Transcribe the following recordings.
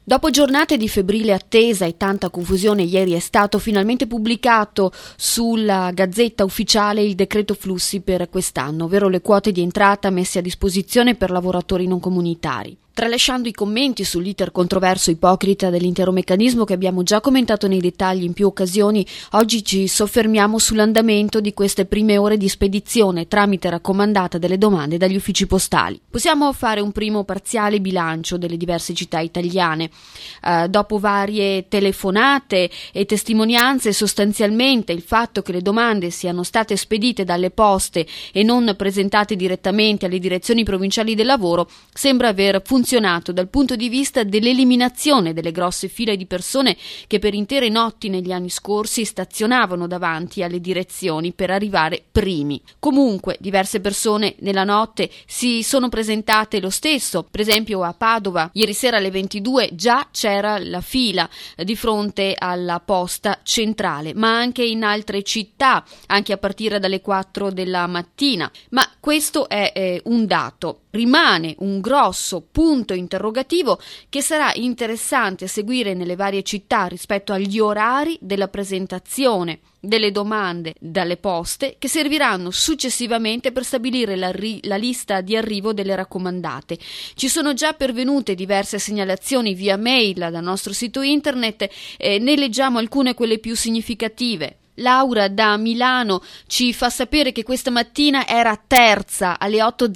Dopo giornate di febbrile attesa e tanta confusione, ieri è stato finalmente pubblicato sulla Gazzetta Ufficiale il decreto flussi per quest'anno, ovvero le quote di entrata messe a disposizione per lavoratori non comunitari. Tralasciando i commenti sull'iter controverso ipocrita dell'intero meccanismo che abbiamo già commentato nei dettagli in più occasioni, oggi ci soffermiamo sull'andamento di queste prime ore di spedizione tramite raccomandata delle domande dagli uffici postali. Possiamo fare un primo parziale bilancio delle diverse città italiane. Dopo varie telefonate e testimonianze, sostanzialmente il fatto che le domande siano state spedite dalle poste e non presentate direttamente alle direzioni provinciali del lavoro sembra aver funzionato dal punto di vista dell'eliminazione delle grosse file di persone che per intere notti negli anni scorsi stazionavano davanti alle direzioni per arrivare primi. Comunque, diverse persone nella notte si sono presentate lo stesso. Per esempio a Padova, ieri sera alle 22 già c'era la fila di fronte alla posta centrale, ma anche in altre città, anche a partire dalle 4 della mattina. Ma questo è un dato. Rimane un grosso punto interrogativo che sarà interessante seguire nelle varie città rispetto agli orari della presentazione delle domande dalle poste, che serviranno successivamente per stabilire la lista di arrivo delle raccomandate. Ci sono già pervenute diverse segnalazioni via mail dal nostro sito internet, ne leggiamo alcune, quelle più significative. Laura da Milano ci fa sapere che questa mattina era terza, alle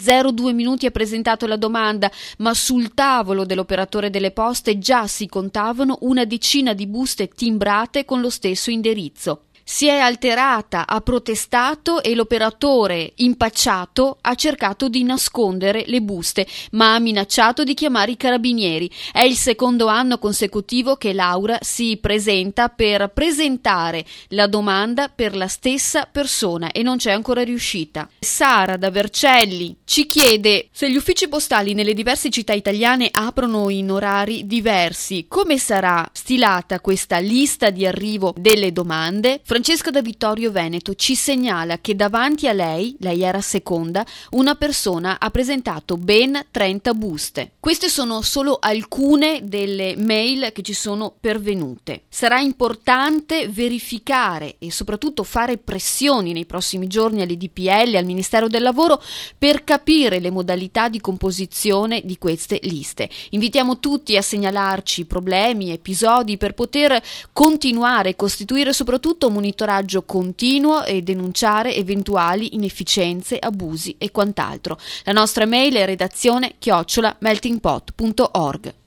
8:02 ha presentato la domanda, ma sul tavolo dell'operatore delle poste già si contavano una decina di buste timbrate con lo stesso indirizzo. Si è alterata, ha protestato e l'operatore, impacciato, ha cercato di nascondere le buste, ma ha minacciato di chiamare i carabinieri. È il secondo anno consecutivo che Laura si presenta per presentare la domanda per la stessa persona e non c'è ancora riuscita. Sara da Vercelli ci chiede: se gli uffici postali nelle diverse città italiane aprono in orari diversi, come sarà stilata questa lista di arrivo delle domande? Francesca da Vittorio Veneto ci segnala che davanti a lei era seconda, una persona ha presentato ben 30 buste. Queste sono solo alcune delle mail che ci sono pervenute. Sarà importante verificare e soprattutto fare pressioni nei prossimi giorni alle DPL, al Ministero del Lavoro, per capire le modalità di composizione di queste liste. Invitiamo tutti a segnalarci problemi, episodi per poter continuare e costituire soprattutto un monitoraggio continuo e denunciare eventuali inefficienze, abusi e quant'altro. La nostra mail è redazione@meltingpot.org.